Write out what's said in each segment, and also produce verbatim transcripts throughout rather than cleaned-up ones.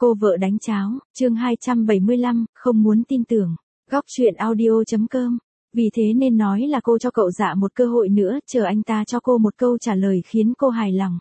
Cô vợ đánh cháo, chương hai trăm bảy mươi lăm, không muốn tin tưởng. Góc truyện audio.com. Vì thế nên nói là cô cho cậu Dạ một cơ hội nữa, chờ anh ta cho cô một câu trả lời khiến cô hài lòng.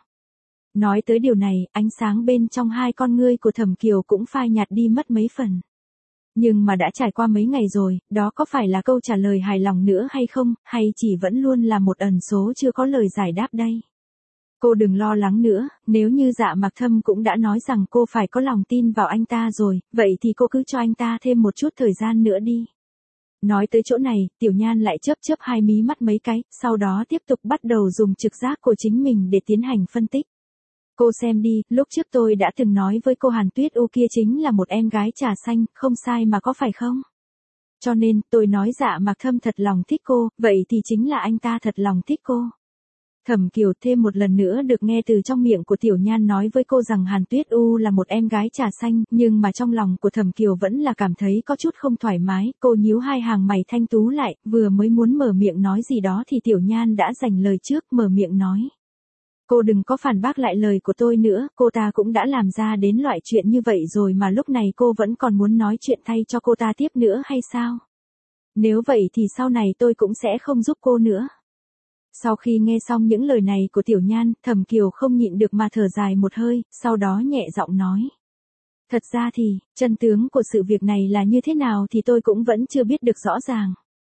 Nói tới điều này, ánh sáng bên trong hai con ngươi của Thẩm Kiều cũng phai nhạt đi mất mấy phần. Nhưng mà đã trải qua mấy ngày rồi, đó có phải là câu trả lời hài lòng nữa hay không, hay chỉ vẫn luôn là một ẩn số chưa có lời giải đáp đây? Cô đừng lo lắng nữa, nếu như Dạ Mạc Thâm cũng đã nói rằng cô phải có lòng tin vào anh ta rồi, vậy thì cô cứ cho anh ta thêm một chút thời gian nữa đi. Nói tới chỗ này, Tiểu Nhan lại chớp chớp hai mí mắt mấy cái, sau đó tiếp tục bắt đầu dùng trực giác của chính mình để tiến hành phân tích. Cô xem đi, lúc trước tôi đã từng nói với cô Hàn Tuyết U kia chính là một em gái trà xanh, không sai mà có phải không? Cho nên, tôi nói Dạ Mạc Thâm thật lòng thích cô, vậy thì chính là anh ta thật lòng thích cô. Thẩm Kiều thêm một lần nữa được nghe từ trong miệng của Tiểu Nhan nói với cô rằng Hàn Tuyết U là một em gái trà xanh, nhưng mà trong lòng của Thẩm Kiều vẫn là cảm thấy có chút không thoải mái, cô nhíu hai hàng mày thanh tú lại, vừa mới muốn mở miệng nói gì đó thì Tiểu Nhan đã giành lời trước, mở miệng nói. Cô đừng có phản bác lại lời của tôi nữa, cô ta cũng đã làm ra đến loại chuyện như vậy rồi mà lúc này cô vẫn còn muốn nói chuyện thay cho cô ta tiếp nữa hay sao? Nếu vậy thì sau này tôi cũng sẽ không giúp cô nữa. Sau khi nghe xong những lời này của Tiểu Nhan, Thẩm Kiều không nhịn được mà thở dài một hơi, sau đó nhẹ giọng nói. Thật ra thì, chân tướng của sự việc này là như thế nào thì tôi cũng vẫn chưa biết được rõ ràng.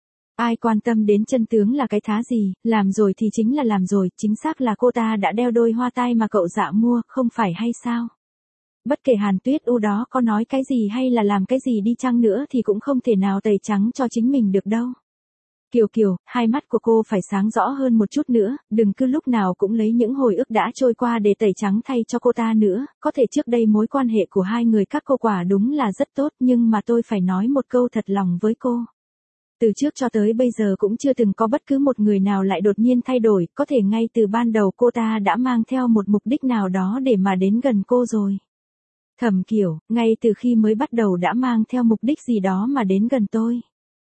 Ai quan tâm đến chân tướng là cái thá gì, làm rồi thì chính là làm rồi, chính xác là cô ta đã đeo đôi hoa tai mà cậu Dạ mua, không phải hay sao? Bất kể Hàn Tuyết U đó có nói cái gì hay là làm cái gì đi chăng nữa thì cũng không thể nào tẩy trắng cho chính mình được đâu. Kiều Kiều, hai mắt của cô phải sáng rõ hơn một chút nữa, đừng cứ lúc nào cũng lấy những hồi ức đã trôi qua để tẩy trắng thay cho cô ta nữa, có thể trước đây mối quan hệ của hai người các cô quả đúng là rất tốt nhưng mà tôi phải nói một câu thật lòng với cô. Từ trước cho tới bây giờ cũng chưa từng có bất cứ một người nào lại đột nhiên thay đổi, có thể ngay từ ban đầu cô ta đã mang theo một mục đích nào đó để mà đến gần cô rồi. Thẩm Kiều, ngay từ khi mới bắt đầu đã mang theo mục đích gì đó mà đến gần tôi.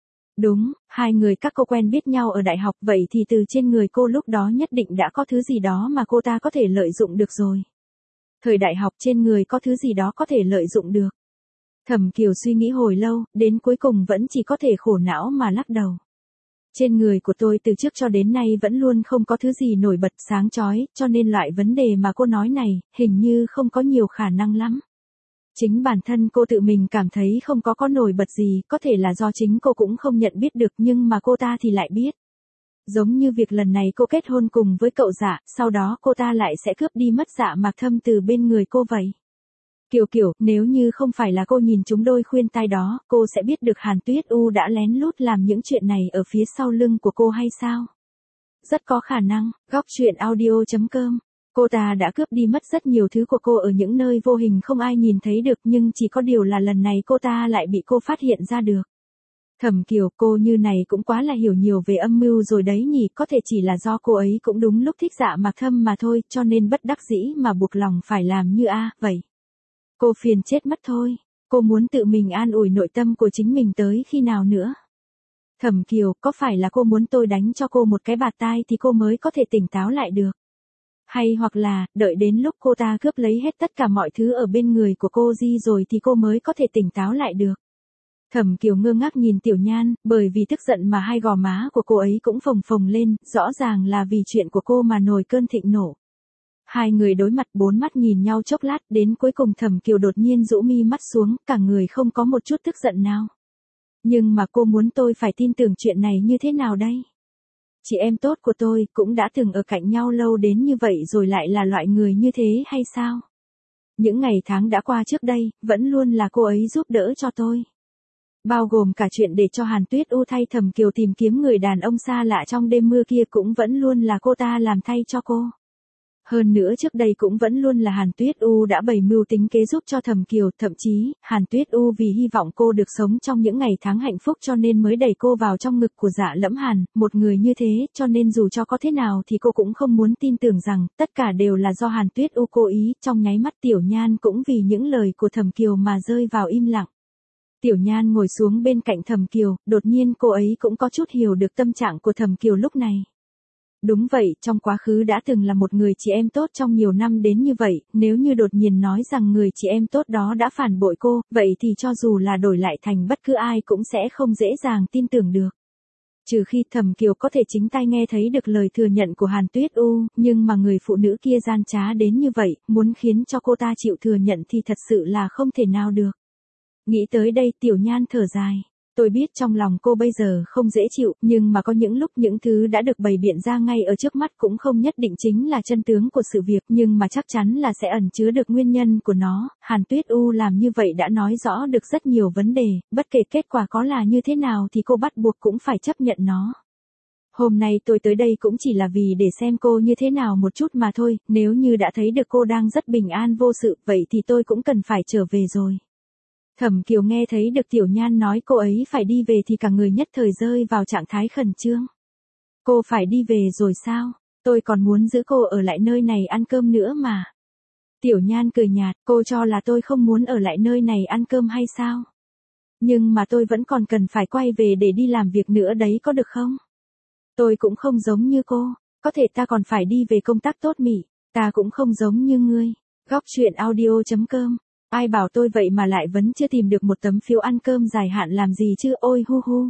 Đúng, hai người các cô quen biết nhau ở đại học vậy thì từ trên người cô lúc đó nhất định đã có thứ gì đó mà cô ta có thể lợi dụng được rồi. Thời đại học trên người có thứ gì đó có thể lợi dụng được. Thẩm Kiều suy nghĩ hồi lâu, đến cuối cùng vẫn chỉ có thể khổ não mà lắc đầu. Trên người của tôi từ trước cho đến nay vẫn luôn không có thứ gì nổi bật sáng chói, cho nên loại vấn đề mà cô nói này, hình như không có nhiều khả năng lắm. Chính bản thân cô tự mình cảm thấy không có có nổi bật gì, có thể là do chính cô cũng không nhận biết được nhưng mà cô ta thì lại biết. Giống như việc lần này cô kết hôn cùng với cậu Dạ, sau đó cô ta lại sẽ cướp đi mất Dạ Mạc Thâm từ bên người cô vậy. Kiều Kiều, nếu như không phải là cô nhìn chúng đôi khuyên tai đó, cô sẽ biết được Hàn Tuyết U đã lén lút làm những chuyện này ở phía sau lưng của cô hay sao? Rất có khả năng, góc truyện audio.com. Cô ta đã cướp đi mất rất nhiều thứ của cô ở những nơi vô hình không ai nhìn thấy được nhưng chỉ có điều là lần này cô ta lại bị cô phát hiện ra được. Thẩm Kiều, cô như này cũng quá là hiểu nhiều về âm mưu rồi đấy nhỉ, có thể chỉ là do cô ấy cũng đúng lúc thích Dạ Mạc Thâm mà thôi, cho nên bất đắc dĩ mà buộc lòng phải làm như a, vậy. Cô phiền chết mất thôi, cô muốn tự mình an ủi nội tâm của chính mình tới khi nào nữa. Thẩm Kiều, có phải là cô muốn tôi đánh cho cô một cái bạt tai thì cô mới có thể tỉnh táo lại được? Hay hoặc là, đợi đến lúc cô ta cướp lấy hết tất cả mọi thứ ở bên người của cô Di rồi thì cô mới có thể tỉnh táo lại được. Thẩm Kiều ngơ ngác nhìn Tiểu Nhan, bởi vì tức giận mà hai gò má của cô ấy cũng phồng phồng lên, rõ ràng là vì chuyện của cô mà nổi cơn thịnh nộ. Hai người đối mặt bốn mắt nhìn nhau chốc lát, đến cuối cùng Thẩm Kiều đột nhiên rũ mi mắt xuống, cả người không có một chút tức giận nào. Nhưng mà cô muốn tôi phải tin tưởng chuyện này như thế nào đây? Chị em tốt của tôi cũng đã từng ở cạnh nhau lâu đến như vậy rồi lại là loại người như thế hay sao? Những ngày tháng đã qua trước đây, vẫn luôn là cô ấy giúp đỡ cho tôi. Bao gồm cả chuyện để cho Hàn Tuyết U thay Thẩm Kiều tìm kiếm người đàn ông xa lạ trong đêm mưa kia cũng vẫn luôn là cô ta làm thay cho cô. Hơn nữa trước đây cũng vẫn luôn là Hàn Tuyết U đã bày mưu tính kế giúp cho Thẩm Kiều, thậm chí, Hàn Tuyết U vì hy vọng cô được sống trong những ngày tháng hạnh phúc cho nên mới đẩy cô vào trong ngực của Dạ Lẫm Hàn, một người như thế, cho nên dù cho có thế nào thì cô cũng không muốn tin tưởng rằng, tất cả đều là do Hàn Tuyết U cố ý, trong nháy mắt Tiểu Nhan cũng vì những lời của Thẩm Kiều mà rơi vào im lặng. Tiểu Nhan ngồi xuống bên cạnh Thẩm Kiều, đột nhiên cô ấy cũng có chút hiểu được tâm trạng của Thẩm Kiều lúc này. Đúng vậy, trong quá khứ đã từng là một người chị em tốt trong nhiều năm đến như vậy, nếu như đột nhiên nói rằng người chị em tốt đó đã phản bội cô, vậy thì cho dù là đổi lại thành bất cứ ai cũng sẽ không dễ dàng tin tưởng được. Trừ khi Thẩm Kiều có thể chính tai nghe thấy được lời thừa nhận của Hàn Tuyết U, nhưng mà người phụ nữ kia gian trá đến như vậy, muốn khiến cho cô ta chịu thừa nhận thì thật sự là không thể nào được. Nghĩ tới đây Tiểu Nhan thở dài. Tôi biết trong lòng cô bây giờ không dễ chịu, nhưng mà có những lúc những thứ đã được bày biện ra ngay ở trước mắt cũng không nhất định chính là chân tướng của sự việc, nhưng mà chắc chắn là sẽ ẩn chứa được nguyên nhân của nó. Hàn Tuyết U làm như vậy đã nói rõ được rất nhiều vấn đề, bất kể kết quả có là như thế nào thì cô bắt buộc cũng phải chấp nhận nó. Hôm nay tôi tới đây cũng chỉ là vì để xem cô như thế nào một chút mà thôi, nếu như đã thấy được cô đang rất bình an vô sự, vậy thì tôi cũng cần phải trở về rồi. Thẩm Kiều nghe thấy được Tiểu Nhan nói cô ấy phải đi về thì cả người nhất thời rơi vào trạng thái khẩn trương. Cô phải đi về rồi sao? Tôi còn muốn giữ cô ở lại nơi này ăn cơm nữa mà. Tiểu Nhan cười nhạt, cô cho là tôi không muốn ở lại nơi này ăn cơm hay sao? Nhưng mà tôi vẫn còn cần phải quay về để đi làm việc nữa đấy có được không? Tôi cũng không giống như cô, có thể ta còn phải đi về công tác tốt mỉ, ta cũng không giống như ngươi. Góc truyện audio chấm com. Ai bảo tôi vậy mà lại vẫn chưa tìm được một tấm phiếu ăn cơm dài hạn làm gì chứ, ôi hu hu.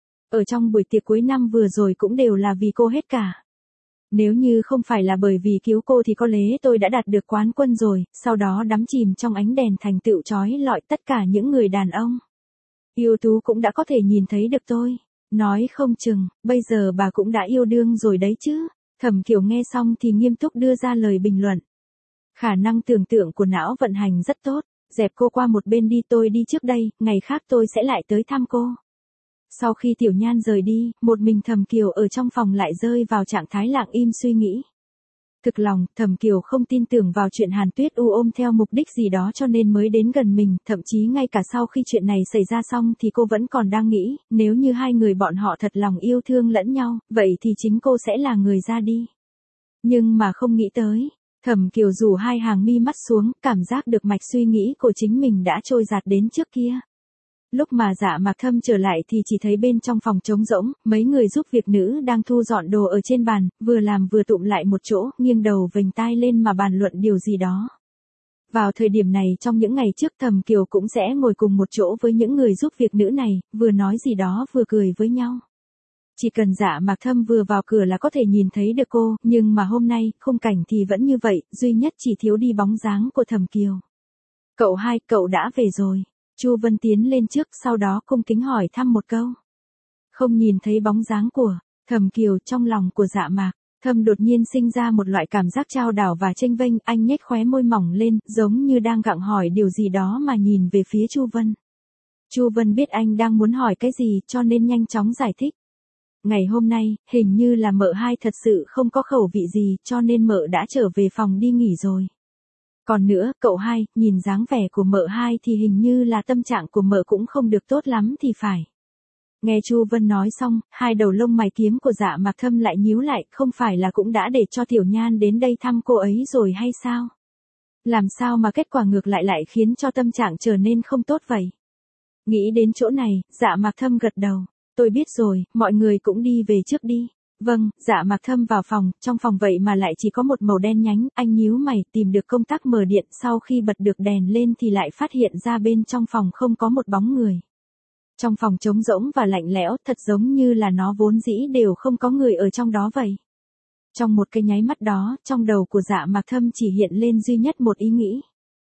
Ở trong buổi tiệc cuối năm vừa rồi cũng đều là vì cô hết cả. Nếu như không phải là bởi vì cứu cô thì có lẽ tôi đã đạt được quán quân rồi, sau đó đắm chìm trong ánh đèn thành tựu chói lọi tất cả những người đàn ông yêu tú cũng đã có thể nhìn thấy được tôi. Nói không chừng, bây giờ bà cũng đã yêu đương rồi đấy chứ. Thẩm Kiều nghe xong thì nghiêm túc đưa ra lời bình luận. Khả năng tưởng tượng của não vận hành rất tốt, dẹp cô qua một bên đi, tôi đi trước đây, ngày khác tôi sẽ lại tới thăm cô. Sau khi Tiểu Nhan rời đi, một mình Thẩm Kiều ở trong phòng lại rơi vào trạng thái lặng im suy nghĩ. Thực lòng, Thẩm Kiều không tin tưởng vào chuyện Hàn Tuyết U ôm theo mục đích gì đó cho nên mới đến gần mình, thậm chí ngay cả sau khi chuyện này xảy ra xong thì cô vẫn còn đang nghĩ, nếu như hai người bọn họ thật lòng yêu thương lẫn nhau, vậy thì chính cô sẽ là người ra đi. Nhưng mà không nghĩ tới. Thẩm Kiều rủ hai hàng mi mắt xuống, cảm giác được mạch suy nghĩ của chính mình đã trôi giạt đến trước kia. Lúc mà Dạ Mạc Thâm trở lại thì chỉ thấy bên trong phòng trống rỗng, mấy người giúp việc nữ đang thu dọn đồ ở trên bàn, vừa làm vừa tụm lại một chỗ, nghiêng đầu vểnh tai lên mà bàn luận điều gì đó. Vào thời điểm này trong những ngày trước Thẩm Kiều cũng sẽ ngồi cùng một chỗ với những người giúp việc nữ này, vừa nói gì đó vừa cười với nhau. Chỉ cần Dạ Mạc Thâm vừa vào cửa là có thể nhìn thấy được cô, nhưng mà hôm nay, khung cảnh thì vẫn như vậy, duy nhất chỉ thiếu đi bóng dáng của Thẩm Kiều. Cậu hai, cậu đã về rồi. Chu Vân tiến lên trước, sau đó cung kính hỏi thăm một câu. Không nhìn thấy bóng dáng của Thẩm Kiều. Trong lòng của Dạ Mạc Thâm đột nhiên sinh ra một loại cảm giác trao đảo và chênh vênh, anh nhếch khóe môi mỏng lên, giống như đang gặng hỏi điều gì đó mà nhìn về phía Chu Vân. Chu Vân biết anh đang muốn hỏi cái gì cho nên nhanh chóng giải thích. Ngày hôm nay, hình như là mợ hai thật sự không có khẩu vị gì, cho nên mợ đã trở về phòng đi nghỉ rồi. Còn nữa, cậu hai, nhìn dáng vẻ của mợ hai thì hình như là tâm trạng của mợ cũng không được tốt lắm thì phải. Nghe Chu Vân nói xong, hai đầu lông mày kiếm của Dạ Mạc Thâm lại nhíu lại, không phải là cũng đã để cho Tiểu Nhan đến đây thăm cô ấy rồi hay sao? Làm sao mà kết quả ngược lại lại khiến cho tâm trạng trở nên không tốt vậy? Nghĩ đến chỗ này, Dạ Mạc Thâm gật đầu. Tôi biết rồi, mọi người cũng đi về trước đi. Vâng, Dạ Mạc Thâm vào phòng, trong phòng vậy mà lại chỉ có một màu đen nhánh, anh nhíu mày tìm được công tắc mở điện, sau khi bật được đèn lên thì lại phát hiện ra bên trong phòng không có một bóng người. Trong phòng trống rỗng và lạnh lẽo, thật giống như là nó vốn dĩ đều không có người ở trong đó vậy. Trong một cái nháy mắt đó, trong đầu của Dạ Mạc Thâm chỉ hiện lên duy nhất một ý nghĩ.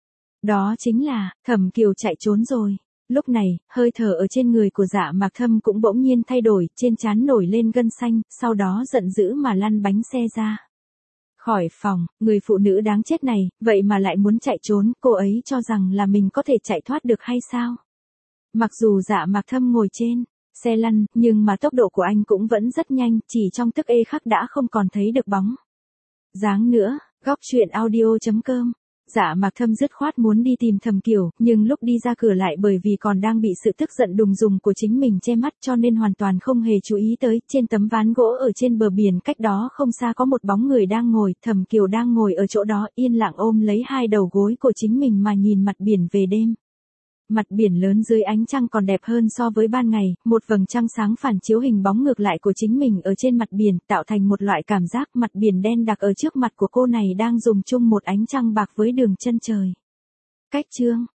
Đó chính là, Thẩm Kiều chạy trốn rồi. Lúc này, hơi thở ở trên người của Dạ Mạc Thâm cũng bỗng nhiên thay đổi, trên trán nổi lên gân xanh, sau đó giận dữ mà lăn bánh xe ra. Khỏi phòng, người phụ nữ đáng chết này, vậy mà lại muốn chạy trốn, cô ấy cho rằng là mình có thể chạy thoát được hay sao? Mặc dù Dạ Mạc Thâm ngồi trên xe lăn, nhưng mà tốc độ của anh cũng vẫn rất nhanh, chỉ trong tức ê khắc đã không còn thấy được bóng dáng nữa. Góc truyện audio chấm com. Dạ Mạc Thâm dứt khoát muốn đi tìm Thẩm Kiều, nhưng lúc đi ra cửa lại bởi vì còn đang bị sự tức giận đùng đùng của chính mình che mắt cho nên hoàn toàn không hề chú ý tới, trên tấm ván gỗ ở trên bờ biển cách đó không xa có một bóng người đang ngồi, Thẩm Kiều đang ngồi ở chỗ đó yên lặng ôm lấy hai đầu gối của chính mình mà nhìn mặt biển về đêm. Mặt biển lớn dưới ánh trăng còn đẹp hơn so với ban ngày, một vầng trăng sáng phản chiếu hình bóng ngược lại của chính mình ở trên mặt biển, tạo thành một loại cảm giác mặt biển đen đặc ở trước mặt của cô này đang dùng chung một ánh trăng bạc với đường chân trời. Cách chương